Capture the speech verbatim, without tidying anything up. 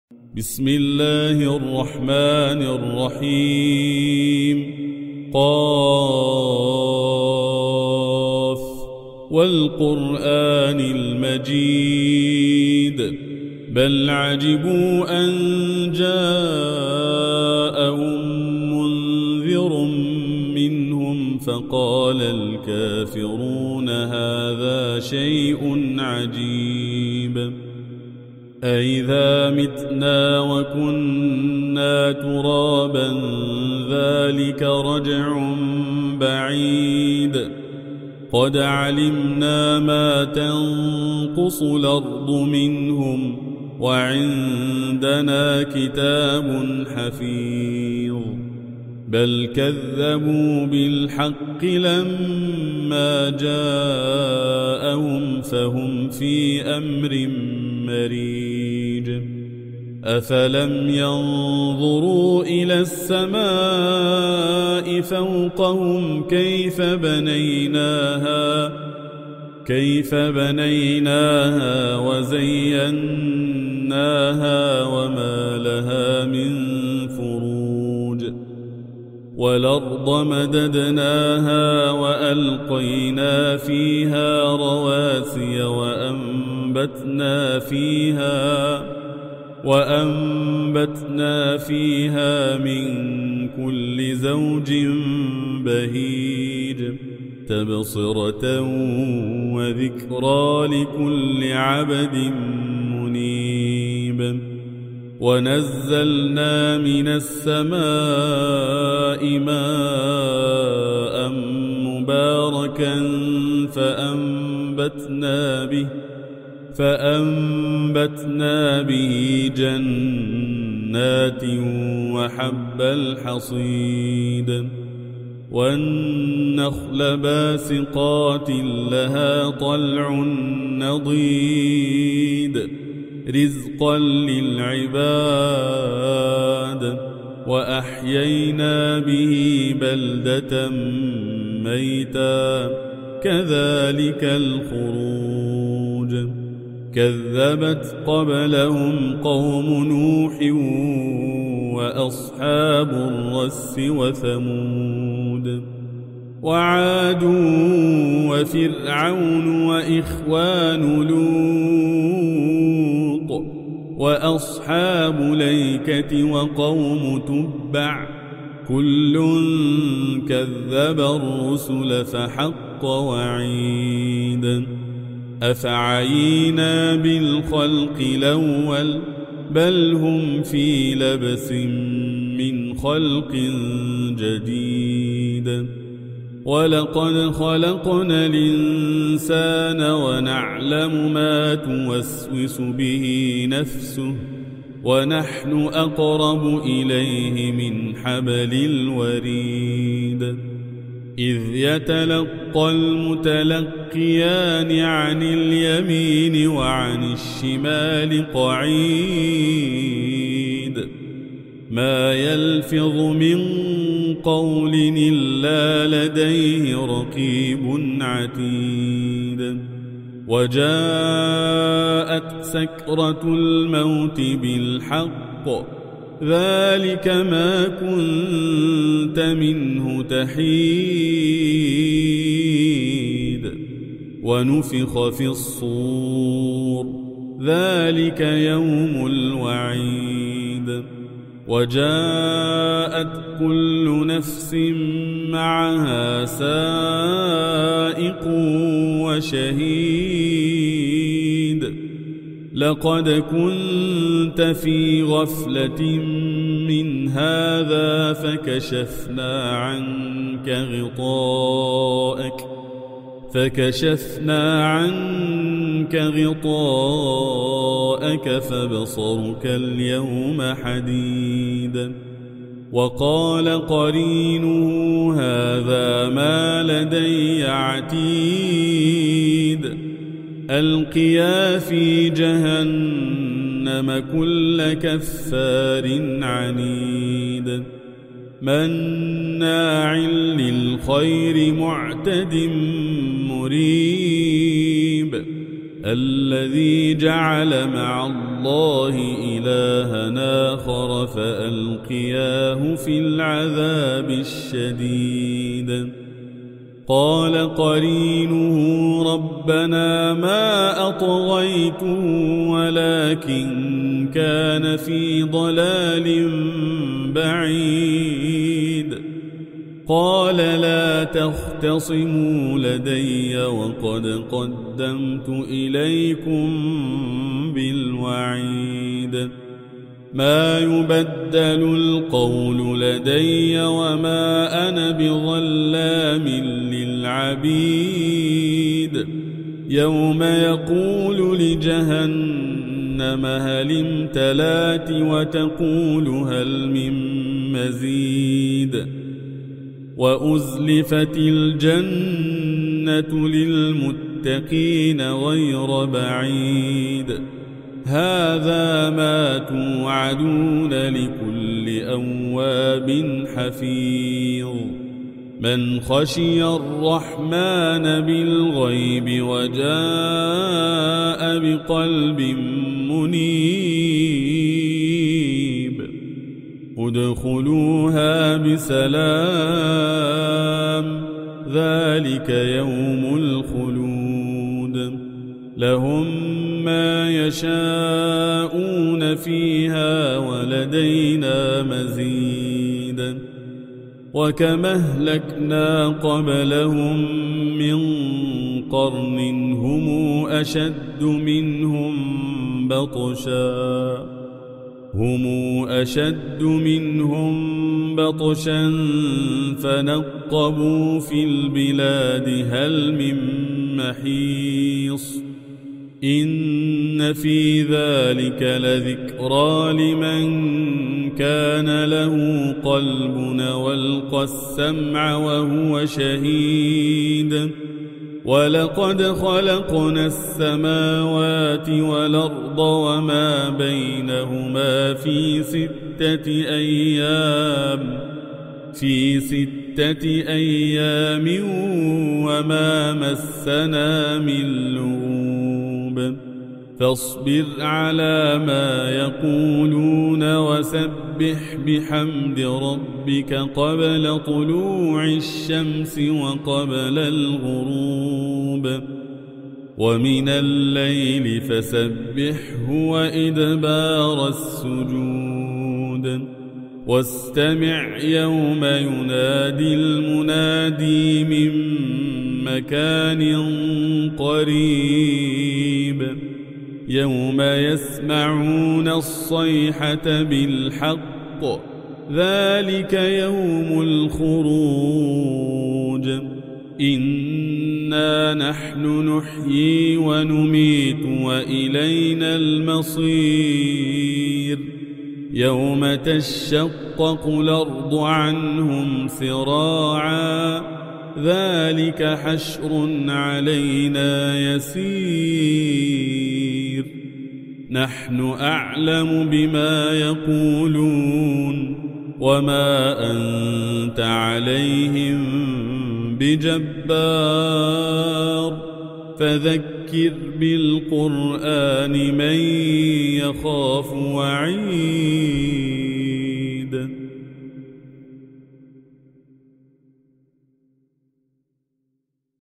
بسم الله الرحمن الرحيم. قاف والقرآن المجيد بل عجبوا أن جاءهم منذر منهم فقال الكافرون هذا شيء عجيب أإذا متنا وكنا ترابا ذلك رجع بعيد قد علمنا ما تنقص الأرض منهم وعندنا كتاب حفيظ بل كذبوا بالحق لما جاءهم فهم في أمر مريج أفلم ينظروا إلى السماء فوقهم كيف بنيناها كيف بنيناها وزيناها وما لها من فروج والأرض مددناها وألقينا فيها رواسي وأنبتنا فيها وأنبتنا فيها من كل زوج بهيج تبصرة وذكرى لكل عبد منيب ونزلنا من السماء ماء مباركا فأنبتنا به فأنبتنا به جنات وحب الحصيد والنخل باسقات لها طلع نضيد رزقا للعباد وأحيينا به بلدة ميتا كذلك الخروج كذبت قبلهم قوم نوح وأصحاب الرس وثمود وعاد وفرعون وإخوان لوط وأصحاب ليكة وقوم تبع كل كذب الرسل فحق وعيد أفعينا بالخلق الأول بل هم في لبس من خلق جديد ولقد خلقنا الإنسان ونعلم ما توسوس به نفسه ونحن أقرب إليه من حبل الوريد إذ يتلقى المتلقيان عن اليمين وعن الشمال قعيد ما يلفظ من قول إلا لديه رقيب عتيد وجاءت سكرة الموت بالحق ذلك ما كنت منه تحيد ونفخ في الصور ذلك يوم الوعيد وجاءت كل نفس معها سائق وشهيد لقد كنت في غفلة من هذا فكشفنا عنك غطاءك فكشفنا عنك غطاءك فبصرك اليوم حديد وقال قرينه هذا ما لدي عتيد ألقيا في جهنم كل كفار عنيد مناع للخير معتد مريب الذي جعل مع الله الله إلها آخر فألقياه في العذاب الشديد قال قرينه ربنا ما أطغيته ولكن كان في ضلال بعيد قال لا تختصموا لدي وقد قدمت إليكم بالوعيد ما يبدل القول لدي وما أنا بظلام للعبيد يوم يقول لجهنم هل امتلأت وتقول هل من مزيد وأزلفت الجنة للمتقين غير بعيد هذا ما توعدون لكل أواب حفيظ من خشي الرحمن بالغيب وجاء بقلب منيب ادخلوها بسلام ذلك يوم الخلود لهم ما يشاءون فيها ولدينا مزيد وكما أهلكنا قبلهم من قرن هم أشد منهم بطشا هم أشد منهم بطشا فنقبوا في البلاد هل من محيص إن في ذلك لذكرى لمن كان له قلب والقى السمع وهو شهيد ولقد خلقنا السماوات والأرض وما بينهما في ستة أيام في ستة أيام وما مسنا من لغوب فاصبر على ما يقولون وسبح بحمد ربك قبل طلوع الشمس وقبل الغروب ومن الليل فسبحه وإدبار السجود واستمع يوم ينادي المنادي من مكان قريب يوم يسمعون الصيحة بالحق ذلك يوم الخروج إنا نحن نحيي ونميت وإلينا المصير يوم تشقق الأرض عنهم سراعا ذلك حشر علينا يسير نحن أعلم بما يقولون وما أنت عليهم بجبار فذكر بالقرآن من يخاف وعيد